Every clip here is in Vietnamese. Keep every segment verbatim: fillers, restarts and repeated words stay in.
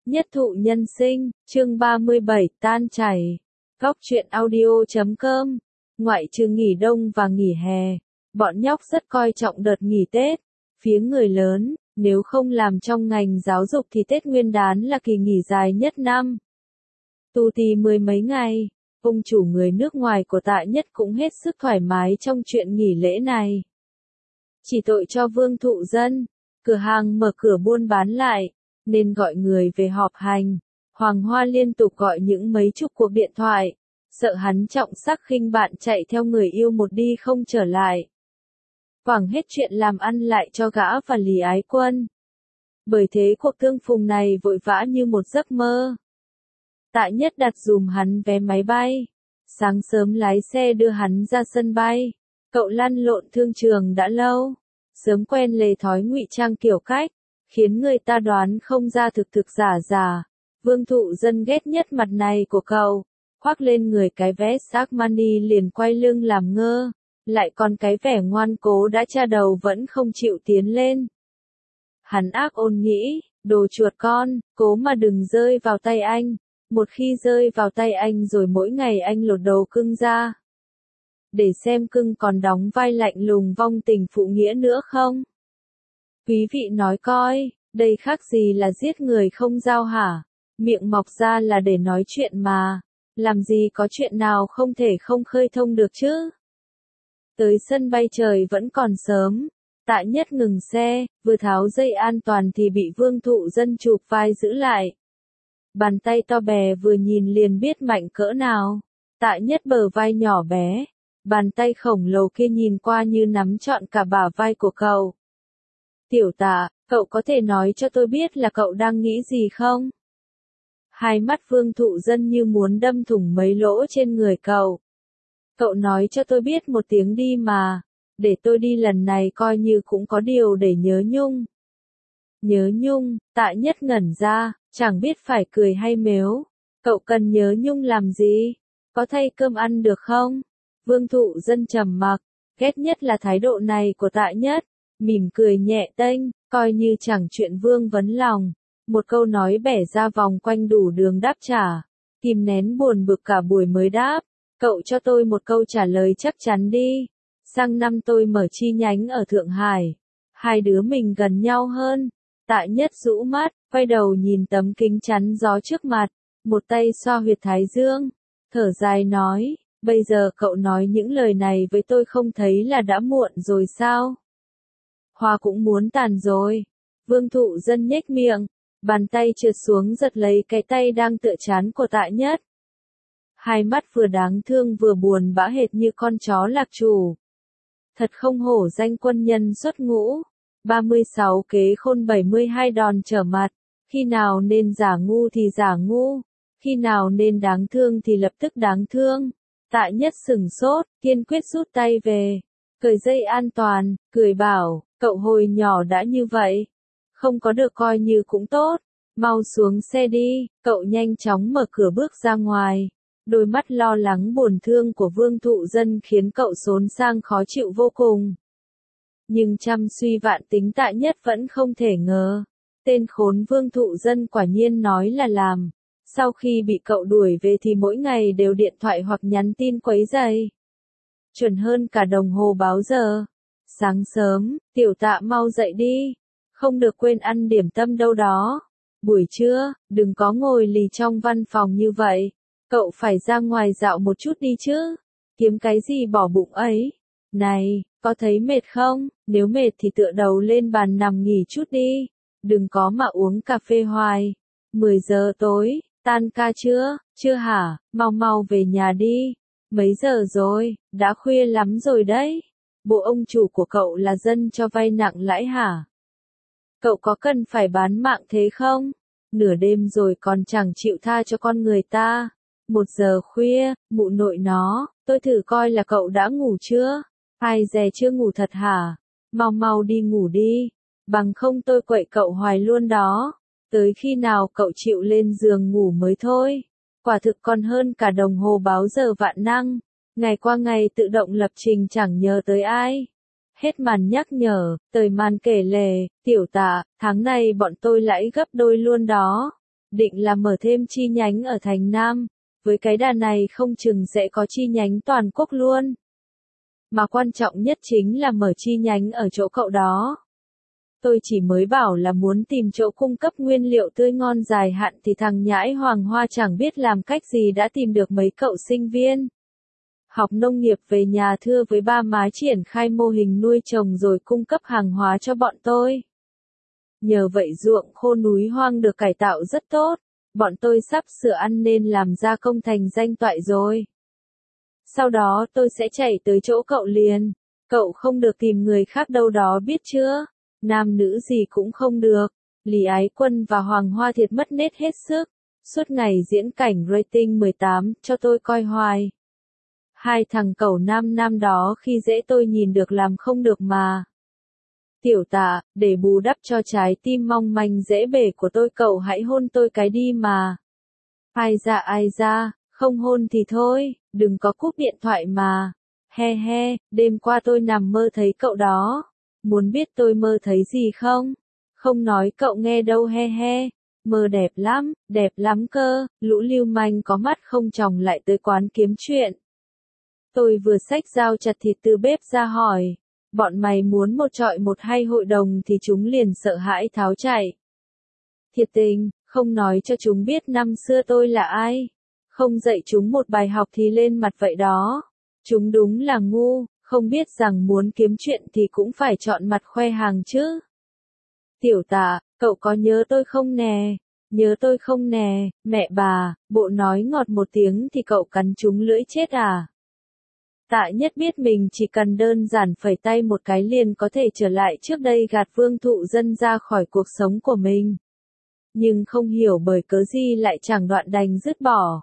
Nhất thụ nhân sinh, chương ba mươi bảy, tan chảy. Góc truyện audio chấm com. Ngoại trừ nghỉ đông và nghỉ hè, bọn nhóc rất coi trọng đợt nghỉ Tết. Phía người lớn, nếu không làm trong ngành giáo dục thì Tết Nguyên đán là kỳ nghỉ dài nhất năm. Tu tì mười mấy ngày, ông chủ người nước ngoài của Tạ Nhất cũng hết sức thoải mái trong chuyện nghỉ lễ này. Chỉ tội cho Vương Thụ Dân, cửa hàng mở cửa buôn bán lại, nên gọi người về họp hành. Hoàng Hoa liên tục gọi những mấy chục cuộc điện thoại, sợ hắn trọng sắc khinh bạn chạy theo người yêu một đi không trở lại. Quảng hết chuyện làm ăn lại cho gã và Lý Ái Quân. Bởi thế cuộc tương phùng này vội vã như một giấc mơ. Tạ Nhất đặt dùm hắn vé máy bay, sáng sớm lái xe đưa hắn ra sân bay. Cậu lăn lộn thương trường đã lâu, sớm quen lề thói ngụy trang kiểu cách, khiến người ta đoán không ra thực thực giả giả. Vương Thụ Dân ghét nhất mặt này của cậu, khoác lên người cái vest Armani liền quay lưng làm ngơ, lại còn cái vẻ ngoan cố đã tra đầu vẫn không chịu tiến lên. Hắn ác ôn nghĩ, đồ chuột con, cố mà đừng rơi vào tay anh, một khi rơi vào tay anh rồi mỗi ngày anh lột đồ cưng ra. Để xem cưng còn đóng vai lạnh lùng vong tình phụ nghĩa nữa không? Quý vị nói coi, đây khác gì là giết người không dao hả? Miệng mọc ra là để nói chuyện mà, làm gì có chuyện nào không thể không khơi thông được chứ? Tới sân bay trời vẫn còn sớm, Tạ Nhất ngừng xe, vừa tháo dây an toàn thì bị Vương Thụ Dân chụp vai giữ lại. Bàn tay to bè vừa nhìn liền biết mạnh cỡ nào. Tạ Nhất bờ vai nhỏ bé, bàn tay khổng lồ kia nhìn qua như nắm trọn cả bả vai của cậu. Tiểu Tạ, cậu có thể nói cho tôi biết là cậu đang nghĩ gì không? Hai mắt Vương Thụ Dân như muốn đâm thủng mấy lỗ trên người cậu. Cậu nói cho tôi biết một tiếng đi mà, để tôi đi lần này coi như cũng có điều để nhớ nhung. Nhớ nhung, Tạ Nhất ngẩn ra, chẳng biết phải cười hay mếu. Cậu cần nhớ nhung làm gì? Có thay cơm ăn được không? Vương Thụ Dân trầm mặc, ghét nhất là thái độ này của Tạ Nhất, mỉm cười nhẹ tênh, coi như chẳng chuyện vương vấn lòng. Một câu nói bẻ ra vòng quanh đủ đường đáp trả, kìm nén buồn bực cả buổi mới đáp, cậu cho tôi một câu trả lời chắc chắn đi. Sang năm tôi mở chi nhánh ở Thượng Hải, hai đứa mình gần nhau hơn. Tạ Nhất rũ mắt, quay đầu nhìn tấm kính chắn gió trước mặt, một tay xoa huyệt thái dương, thở dài nói, bây giờ cậu nói những lời này với tôi không thấy là đã muộn rồi sao? Hoa cũng muốn tàn rồi. Vương Thụ Dân nhếch miệng, bàn tay trượt xuống giật lấy cái tay đang tựa trán của Tạ Nhất. Hai mắt vừa đáng thương vừa buồn bã hệt như con chó lạc chủ. Thật không hổ danh quân nhân xuất ngũ. ba mươi sáu kế khôn bảy mươi hai đòn trở mặt. Khi nào nên giả ngu thì giả ngu. Khi nào nên đáng thương thì lập tức đáng thương. Tạ Nhất sửng sốt, kiên quyết rút tay về. Cởi dây an toàn, cười bảo, cậu hồi nhỏ đã như vậy. Không có được coi như cũng tốt. Mau xuống xe đi, cậu nhanh chóng mở cửa bước ra ngoài. Đôi mắt lo lắng buồn thương của Vương Thụ Dân khiến cậu xốn sang khó chịu vô cùng. Nhưng trăm suy vạn tính Tạ Nhất vẫn không thể ngờ. Tên khốn Vương Thụ Dân quả nhiên nói là làm. Sau khi bị cậu đuổi về thì mỗi ngày đều điện thoại hoặc nhắn tin quấy rầy. Chuẩn hơn cả đồng hồ báo giờ. Sáng sớm, Tiểu Tạ mau dậy đi. Không được quên ăn điểm tâm đâu đó. Buổi trưa, đừng có ngồi lì trong văn phòng như vậy. Cậu phải ra ngoài dạo một chút đi chứ. Kiếm cái gì bỏ bụng ấy. Này, có thấy mệt không? Nếu mệt thì tựa đầu lên bàn nằm nghỉ chút đi. Đừng có mà uống cà phê hoài. mười giờ tối, tan ca chưa? Chưa hả? Mau mau về nhà đi. Mấy giờ rồi? Đã khuya lắm rồi đấy. Bộ ông chủ của cậu là dân cho vay nặng lãi hả? Cậu có cần phải bán mạng thế không? Nửa đêm rồi còn chẳng chịu tha cho con người ta. Một giờ khuya, mụ nội nó, tôi thử coi là cậu đã ngủ chưa? Ai dè chưa ngủ thật hả? Mau mau đi ngủ đi. Bằng không tôi quậy cậu hoài luôn đó. Tới khi nào cậu chịu lên giường ngủ mới thôi. Quả thực còn hơn cả đồng hồ báo giờ vạn năng. Ngày qua ngày tự động lập trình chẳng nhờ tới ai. Hết màn nhắc nhở, tới màn kể lể, Tiểu Tạ, tháng này bọn tôi lãi gấp đôi luôn đó. định là mở thêm chi nhánh ở thành Nam, với cái đà này không chừng sẽ có chi nhánh toàn quốc luôn. Mà quan trọng nhất chính là mở chi nhánh ở chỗ cậu đó. Tôi chỉ mới bảo là muốn tìm chỗ cung cấp nguyên liệu tươi ngon dài hạn thì thằng nhãi Hoàng Hoa chẳng biết làm cách gì đã tìm được mấy cậu sinh viên học nông nghiệp về nhà thưa với ba má triển khai mô hình nuôi trồng rồi cung cấp hàng hóa cho bọn tôi. Nhờ vậy ruộng khô núi hoang được cải tạo rất tốt, bọn tôi sắp sửa ăn nên làm gia công thành danh toại rồi. Sau đó tôi sẽ chạy tới chỗ cậu liền, cậu không được tìm người khác đâu đó biết chưa, nam nữ gì cũng không được. Lý Ái Quân và Hoàng Hoa thiệt mất nết hết sức, suốt ngày diễn cảnh rating mười tám cho tôi coi hoài. Hai thằng cẩu nam nam đó khi dễ tôi nhìn được làm không được mà. Tiểu Tạ, để bù đắp cho trái tim mong manh dễ bể của tôi cậu hãy hôn tôi cái đi mà. Ai ra ai ra, không hôn thì thôi, đừng có cúp điện thoại mà. He he, đêm qua tôi nằm mơ thấy cậu đó. Muốn biết tôi mơ thấy gì không? Không nói cậu nghe đâu he he. Mơ đẹp lắm, đẹp lắm cơ, lũ lưu manh có mắt không tròng lại tới quán kiếm chuyện. Tôi vừa xách dao chặt thịt từ bếp ra hỏi. Bọn mày muốn một trọi một hay hội đồng thì chúng liền sợ hãi tháo chạy. Thiệt tình, không nói cho chúng biết năm xưa tôi là ai. Không dạy chúng một bài học thì lên mặt vậy đó. Chúng đúng là ngu, không biết rằng muốn kiếm chuyện thì cũng phải chọn mặt khoe hàng chứ. Tiểu Tạ, cậu có nhớ tôi không nè? Nhớ tôi không nè, mẹ bà, bộ nói ngọt một tiếng thì cậu cắn trúng lưỡi chết à? Tạ Nhất biết mình chỉ cần đơn giản phẩy tay một cái liền có thể trở lại trước đây gạt Vương Thụ Dân ra khỏi cuộc sống của mình. Nhưng không hiểu bởi cớ gì lại chẳng đoạn đành dứt bỏ.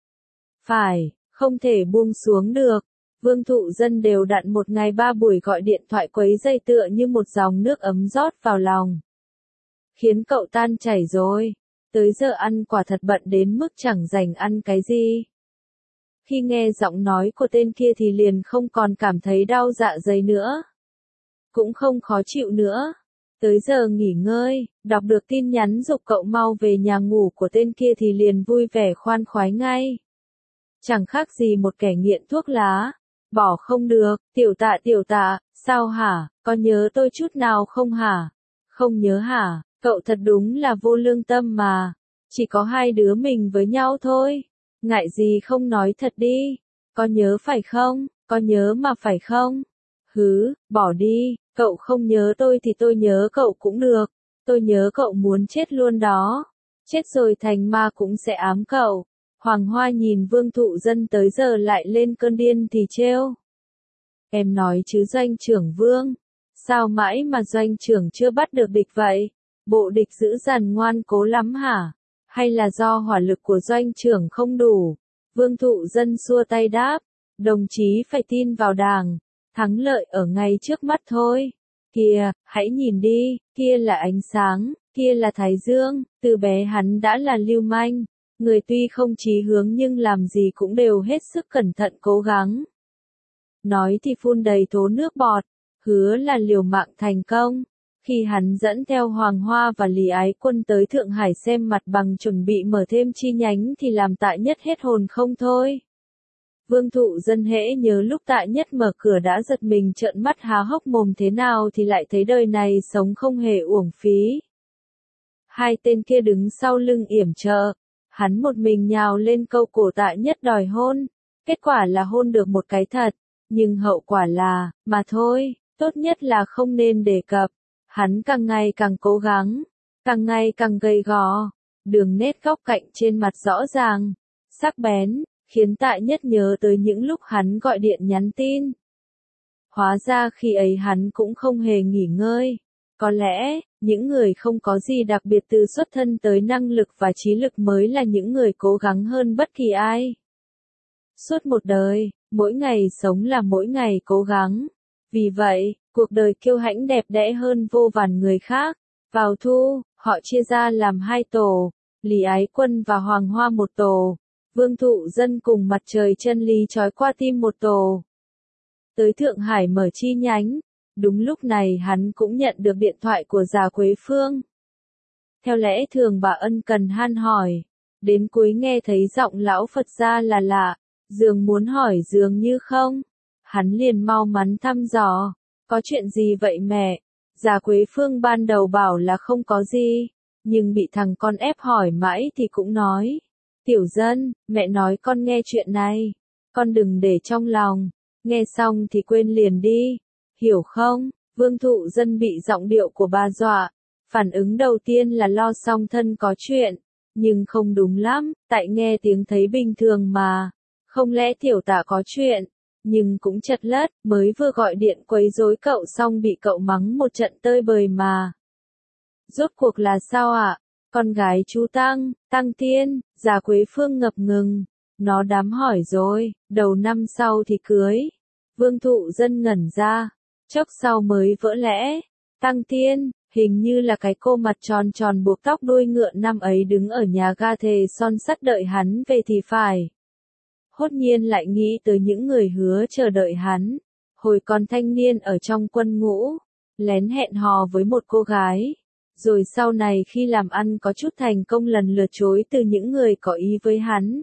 Phải, không thể buông xuống được. Vương Thụ Dân đều đặn một ngày ba buổi gọi điện thoại quấy dây tựa như một dòng nước ấm rót vào lòng. Khiến cậu tan chảy rồi. Tới giờ ăn quả thật bận đến mức chẳng rảnh ăn cái gì. Khi nghe giọng nói của tên kia thì liền không còn cảm thấy đau dạ dày nữa. Cũng không khó chịu nữa. Tới giờ nghỉ ngơi, đọc được tin nhắn giục cậu mau về nhà ngủ của tên kia thì liền vui vẻ khoan khoái ngay. Chẳng khác gì một kẻ nghiện thuốc lá. Bỏ không được, Tiểu Tạ Tiểu Tạ, sao hả, có nhớ tôi chút nào không hả? Không nhớ hả, cậu thật đúng là vô lương tâm mà. Chỉ có hai đứa mình với nhau thôi. Ngại gì không nói thật đi. Có nhớ phải không, có nhớ mà phải không? Hứ, bỏ đi, cậu không nhớ tôi thì tôi nhớ cậu cũng được. Tôi nhớ cậu muốn chết luôn đó. Chết rồi thành ma cũng sẽ ám cậu. Hoàng Hoa nhìn Vương Thụ Dân tới giờ lại lên cơn điên thì trêu. Em nói chứ doanh trưởng Vương. Sao mãi mà doanh trưởng chưa bắt được địch vậy? Bộ địch dữ dằn ngoan cố lắm hả? Hay là do hỏa lực của doanh trưởng không đủ? Vương Thụ Dân xua tay đáp. Đồng chí phải tin vào Đảng. Thắng lợi ở ngay trước mắt thôi. Kìa, hãy nhìn đi, kia là ánh sáng, kia là Thái Dương. Từ bé hắn đã là lưu manh. Người tuy không chí hướng nhưng làm gì cũng đều hết sức cẩn thận cố gắng. Nói thì phun đầy thố nước bọt, hứa là liều mạng thành công. Khi hắn dẫn theo Hoàng Hoa và Lý Ái Quân tới Thượng Hải xem mặt bằng chuẩn bị mở thêm chi nhánh thì làm Tạ Nhất hết hồn không thôi. Vương Thụ Dân hễ nhớ lúc Tạ Nhất mở cửa đã giật mình trợn mắt há hốc mồm thế nào thì lại thấy đời này sống không hề uổng phí. Hai tên kia đứng sau lưng yểm trợ. Hắn một mình nhào lên câu cổ Tạ Nhất đòi hôn. Kết quả là hôn được một cái thật. Nhưng hậu quả là, mà thôi, tốt nhất là không nên đề cập. Hắn càng ngày càng cố gắng, càng ngày càng gầy gò. Đường nét góc cạnh trên mặt rõ ràng, sắc bén, khiến Tạ Nhất nhớ tới những lúc hắn gọi điện nhắn tin. Hóa ra khi ấy hắn cũng không hề nghỉ ngơi. Có lẽ, những người không có gì đặc biệt từ xuất thân tới năng lực và trí lực mới là những người cố gắng hơn bất kỳ ai. Suốt một đời, mỗi ngày sống là mỗi ngày cố gắng. Vì vậy, cuộc đời kiêu hãnh đẹp đẽ hơn vô vàn người khác. Vào thu, họ chia ra làm hai tổ, Lý Ái Quân và Hoàng Hoa một tổ, Vương Thụ Dân cùng Mặt Trời Chân Lý trói qua tim một tổ. Tới Thượng Hải mở chi nhánh, đúng lúc này hắn cũng nhận được điện thoại của Già Quế Phương. Theo lẽ thường bà ân cần han hỏi. Đến cuối nghe thấy giọng lão Phật gia là lạ, dường muốn hỏi dường như không. Hắn liền mau mắn thăm dò. Có chuyện gì vậy mẹ? Già Quế Phương ban đầu bảo là không có gì, nhưng bị thằng con ép hỏi mãi thì cũng nói. Tiểu Dân, mẹ nói con nghe chuyện này. Con đừng để trong lòng. Nghe xong thì quên liền đi. Hiểu không? Vương Thụ Dân bị giọng điệu của bà dọa. Phản ứng đầu tiên là lo song thân có chuyện. Nhưng không đúng lắm, tại nghe tiếng thấy bình thường mà. Không lẽ tiểu tả có chuyện? Nhưng cũng chật lất, mới vừa gọi điện quấy rối cậu xong bị cậu mắng một trận tơi bời mà. Rốt cuộc là sao ạ? À? Con gái chú Tăng, Tăng Tiên, già Quế Phương ngập ngừng. Nó đám hỏi rồi, đầu năm sau thì cưới. Vương Thụ Dân ngẩn ra, chốc sau mới vỡ lẽ. Tăng Tiên, hình như là cái cô mặt tròn tròn buộc tóc đuôi ngựa năm ấy đứng ở nhà ga thề son sắt đợi hắn về thì phải. Hốt nhiên lại nghĩ tới những người hứa chờ đợi hắn. Hồi còn thanh niên ở trong quân ngũ, lén hẹn hò với một cô gái. Rồi sau này khi làm ăn có chút thành công lần lượt chối từ những người có ý với hắn.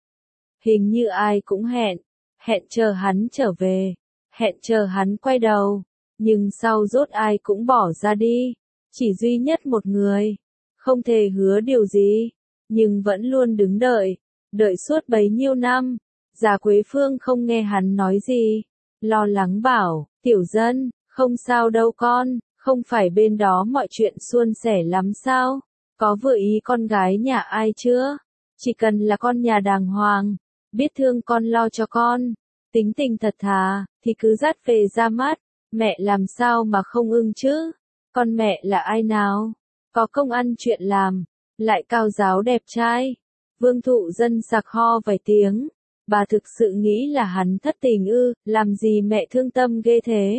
Hình như ai cũng hẹn, hẹn chờ hắn trở về, hẹn chờ hắn quay đầu. Nhưng sau rốt ai cũng bỏ ra đi. Chỉ duy nhất một người, không thể hứa điều gì, nhưng vẫn luôn đứng đợi, đợi suốt bấy nhiêu năm. Già Quế Phương không nghe hắn nói gì, lo lắng bảo, Tiểu Dân, không sao đâu con, không phải bên đó mọi chuyện suôn sẻ lắm sao, có vừa ý con gái nhà ai chưa, chỉ cần là con nhà đàng hoàng, biết thương con lo cho con, tính tình thật thà, thì cứ dắt về ra mắt, mẹ làm sao mà không ưng chứ, con mẹ là ai nào, có công ăn chuyện làm, lại cao giáo đẹp trai. Vương Thụ Dân sặc ho vài tiếng. Bà thực sự nghĩ là hắn thất tình ư, làm gì mẹ thương tâm ghê thế.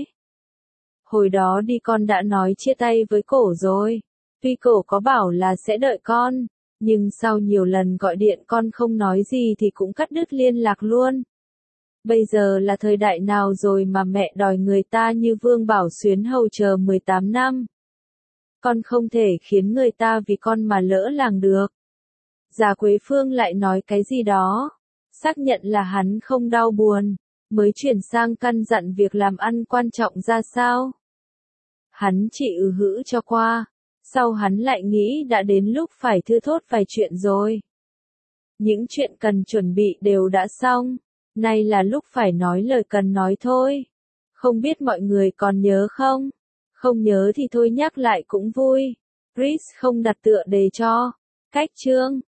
Hồi đó đi con đã nói chia tay với cổ rồi. Tuy cổ có bảo là sẽ đợi con, nhưng sau nhiều lần gọi điện con không nói gì thì cũng cắt đứt liên lạc luôn. Bây giờ là thời đại nào rồi mà mẹ đòi người ta như Vương Bảo Xuyến hầu chờ mười tám năm. Con không thể khiến người ta vì con mà lỡ làng được. Già Quế Phương lại nói cái gì đó. Xác nhận là hắn không đau buồn, mới chuyển sang căn dặn việc làm ăn quan trọng ra sao. Hắn chỉ ừ hữ cho qua, sau hắn lại nghĩ đã đến lúc phải thưa thốt vài chuyện rồi. Những chuyện cần chuẩn bị đều đã xong, nay là lúc phải nói lời cần nói thôi. Không biết mọi người còn nhớ không? Không nhớ thì thôi nhắc lại cũng vui. Chris không đặt tựa đề cho. Cách chương